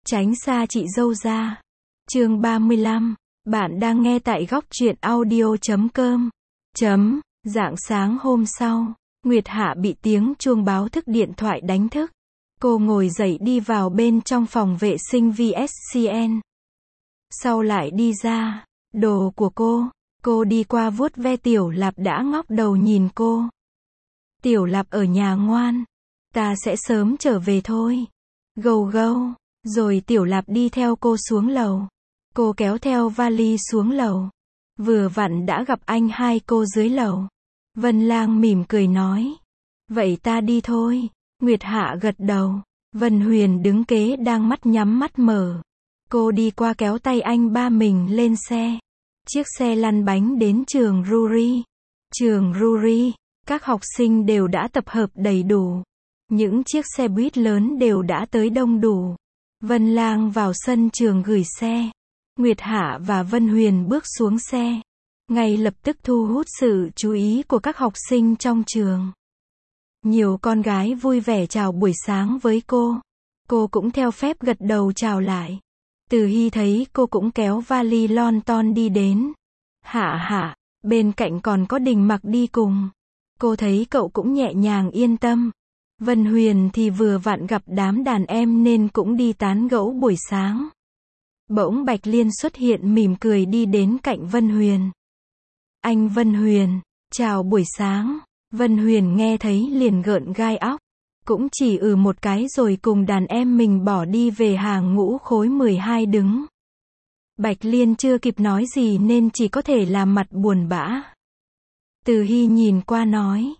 Tránh xa chị dâu ra. Chương 35. Bạn đang nghe tại góc truyện audio.com. Rạng sáng hôm sau, Nguyệt Hạ bị tiếng chuông báo thức điện thoại đánh thức. Cô ngồi dậy đi vào bên trong phòng vệ sinh VSCN. Sau lại đi ra, đồ của cô đi qua vuốt ve Tiểu Lạp đã ngóc đầu nhìn cô. Tiểu Lạp ở nhà ngoan, ta sẽ sớm trở về thôi. Gâu gâu, rồi Tiểu Lạp đi theo cô xuống lầu. Cô kéo theo vali xuống lầu. Vừa vặn đã gặp anh hai cô dưới lầu. Vân Lang mỉm cười nói. Vậy ta đi thôi. Nguyệt Hạ gật đầu. Vân Huyền đứng kế đang mắt nhắm mắt mở. Cô đi qua kéo tay anh ba mình lên xe. Chiếc xe lăn bánh đến trường Ruri. Trường Ruri, các học sinh đều đã tập hợp đầy đủ. Những chiếc xe buýt lớn đều đã tới đông đủ. Vân Lang vào sân trường gửi xe. Nguyệt Hạ và Vân Huyền bước xuống xe. Ngay lập tức thu hút sự chú ý của các học sinh trong trường. Nhiều con gái vui vẻ chào buổi sáng với cô. Cô cũng theo phép gật đầu chào lại. Từ Hy thấy cô cũng kéo vali lon ton đi đến. Hạ, bên cạnh còn có Đình Mặc đi cùng. Cô thấy cậu cũng nhẹ nhàng yên tâm. Vân Huyền thì vừa vặn gặp đám đàn em nên cũng đi tán gẫu buổi sáng. Bỗng Bạch Liên xuất hiện mỉm cười đi đến cạnh Vân Huyền. Anh Vân Huyền, chào buổi sáng. Vân Huyền nghe thấy liền gợn gai óc. Cũng chỉ một cái rồi cùng đàn em mình bỏ đi về hàng ngũ khối 12 đứng. Bạch Liên chưa kịp nói gì nên chỉ có thể làm mặt buồn bã. Từ Hy nhìn qua nói.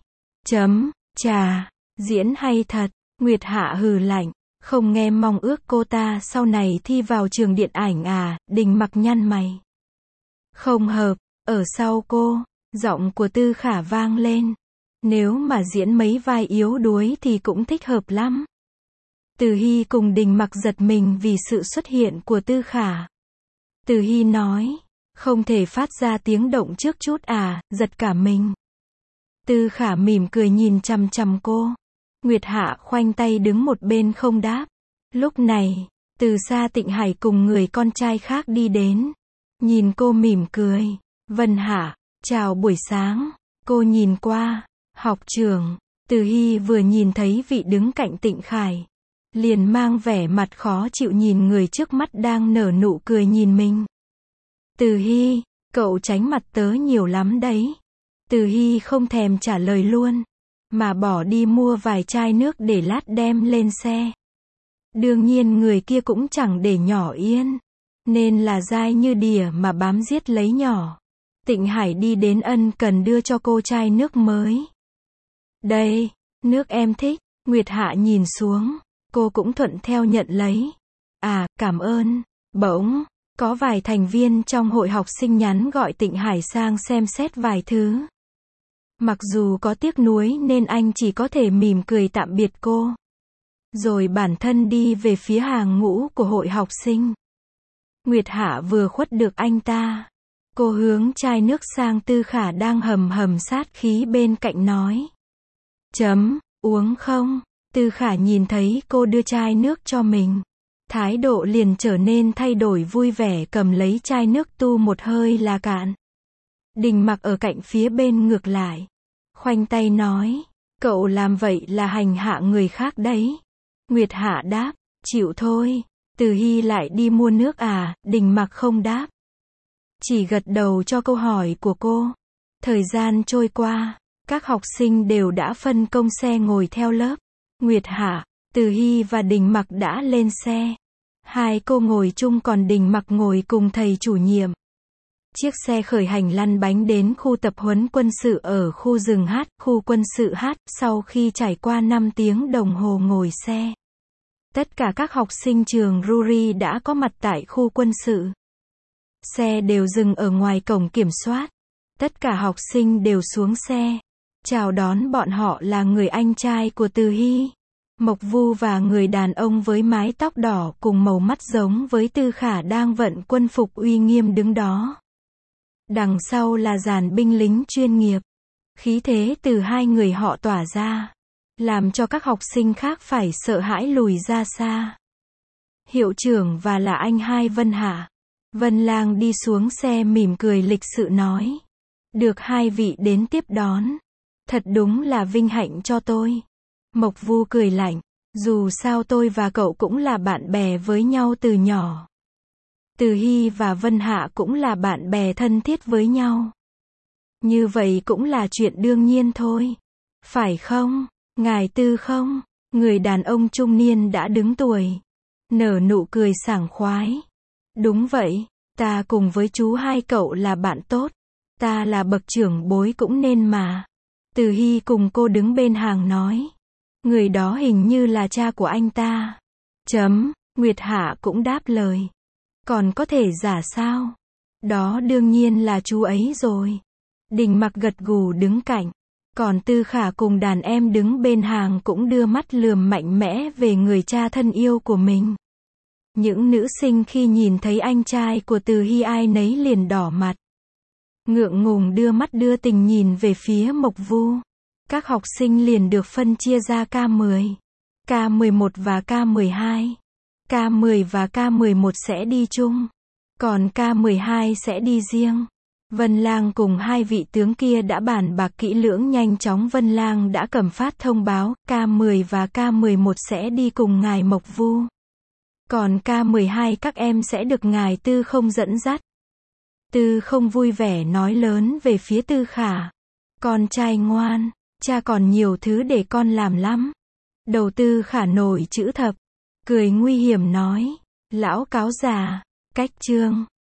Chà, diễn hay thật. Nguyệt Hạ hừ lạnh. Không nghe mong ước cô ta sau này thi vào trường điện ảnh à? Đình Mặc nhăn mày. Không hợp. Ở sau cô, giọng của Tư Khả vang lên. Nếu mà diễn mấy vai yếu đuối thì cũng thích hợp lắm. Từ Hy cùng Đình Mặc giật mình vì sự xuất hiện của Tư Khả. Từ Hy nói. Không thể phát ra tiếng động trước chút à? Giật cả mình. Tư Khả mỉm cười nhìn chằm chằm cô. Nguyệt Hạ khoanh tay đứng một bên không đáp. Lúc này, từ xa Tịnh Hải cùng người con trai khác đi đến. Nhìn cô mỉm cười. Vân Hạ, chào buổi sáng. Cô nhìn qua. Học trưởng. Từ Hy vừa nhìn thấy vị đứng cạnh Tịnh Khải. Liền mang vẻ mặt khó chịu nhìn người trước mắt đang nở nụ cười nhìn mình. Từ Hy, cậu tránh mặt tớ nhiều lắm đấy. Từ Hy không thèm trả lời luôn. Mà bỏ đi mua vài chai nước để lát đem lên xe. Đương nhiên người kia cũng chẳng để nhỏ yên. Nên là dai như đỉa mà bám giết lấy nhỏ. Tịnh Hải đi đến ân cần đưa cho cô chai nước mới. Đây, nước em thích. Nguyệt Hạ nhìn xuống. Cô cũng thuận theo nhận lấy. À, cảm ơn. Bỗng, có vài thành viên trong hội học sinh nhắn gọi Tịnh Hải sang xem xét vài thứ. Mặc dù có tiếc nuối nên anh chỉ có thể mỉm cười tạm biệt cô. Rồi bản thân đi về phía hàng ngũ của hội học sinh. Nguyệt Hạ vừa khuất được anh ta. Cô hướng chai nước sang Tư Khả đang hầm sát khí bên cạnh nói. Uống không? Tư Khả nhìn thấy cô đưa chai nước cho mình. Thái độ liền trở nên thay đổi vui vẻ cầm lấy chai nước tu một hơi là cạn. Đình Mặc ở cạnh phía bên ngược lại. Khoanh tay nói. Cậu làm vậy là hành hạ người khác đấy. Nguyệt Hạ đáp. Chịu thôi. Từ Hy lại đi mua nước à? Đình Mặc không đáp. Chỉ gật đầu cho câu hỏi của cô. Thời gian trôi qua. Các học sinh đều đã phân công xe ngồi theo lớp. Nguyệt Hạ, Từ Hy và Đình Mặc đã lên xe. Hai cô ngồi chung còn Đình Mặc ngồi cùng thầy chủ nhiệm. Chiếc xe khởi hành lăn bánh đến khu tập huấn quân sự ở khu rừng Hát, khu quân sự Hát, sau khi trải qua 5 tiếng đồng hồ ngồi xe. Tất cả các học sinh trường Ruri đã có mặt tại khu quân sự. Xe đều dừng ở ngoài cổng kiểm soát. Tất cả học sinh đều xuống xe. Chào đón bọn họ là người anh trai của Từ Hy, Mộc Vu và người đàn ông với mái tóc đỏ cùng màu mắt giống với Tư Khả đang vận quân phục uy nghiêm đứng đó. Đằng sau là dàn binh lính chuyên nghiệp. Khí thế từ hai người họ tỏa ra, làm cho các học sinh khác phải sợ hãi lùi ra xa. Hiệu trưởng và là anh hai Vân Hạ. Vân Lang đi xuống xe mỉm cười lịch sự nói. Được hai vị đến tiếp đón. Thật đúng là vinh hạnh cho tôi. Mộc Vu cười lạnh. Dù sao tôi và cậu cũng là bạn bè với nhau từ nhỏ. Từ Hy và Vân Hạ cũng là bạn bè thân thiết với nhau. Như vậy cũng là chuyện đương nhiên thôi. Phải không, ngài Tư không? Người đàn ông trung niên đã đứng tuổi. Nở nụ cười sảng khoái. Đúng vậy, ta cùng với chú hai cậu là bạn tốt. Ta là bậc trưởng bối cũng nên mà. Từ Hy cùng cô đứng bên hàng nói. Người đó hình như là cha của anh ta. Nguyệt Hạ cũng đáp lời. Còn có thể giả sao? Đó đương nhiên là chú ấy rồi. Đình Mặc gật gù đứng cạnh. Còn Tư Khả cùng đàn em đứng bên hàng cũng đưa mắt lườm mạnh mẽ về người cha thân yêu của mình. Những nữ sinh khi nhìn thấy anh trai của Từ Hy ai nấy liền đỏ mặt. Ngượng ngùng đưa mắt đưa tình nhìn về phía Mộc Vu. Các học sinh liền được phân chia ra K10, K11 và K12. K10 và K11 sẽ đi chung, còn K12 sẽ đi riêng. Vân Lang cùng hai vị tướng kia đã bàn bạc kỹ lưỡng, nhanh chóng Vân Lang đã cầm phát thông báo, K10 và K11 sẽ đi cùng ngài Mộc Vu. Còn K12 các em sẽ được ngài Tư Không dẫn dắt. Tư Không vui vẻ nói lớn về phía Tư Khả. Con trai ngoan, cha còn nhiều thứ để con làm lắm. Đầu Tư Khả nổi chữ thập, cười nguy hiểm nói. Lão cáo già, cách chương.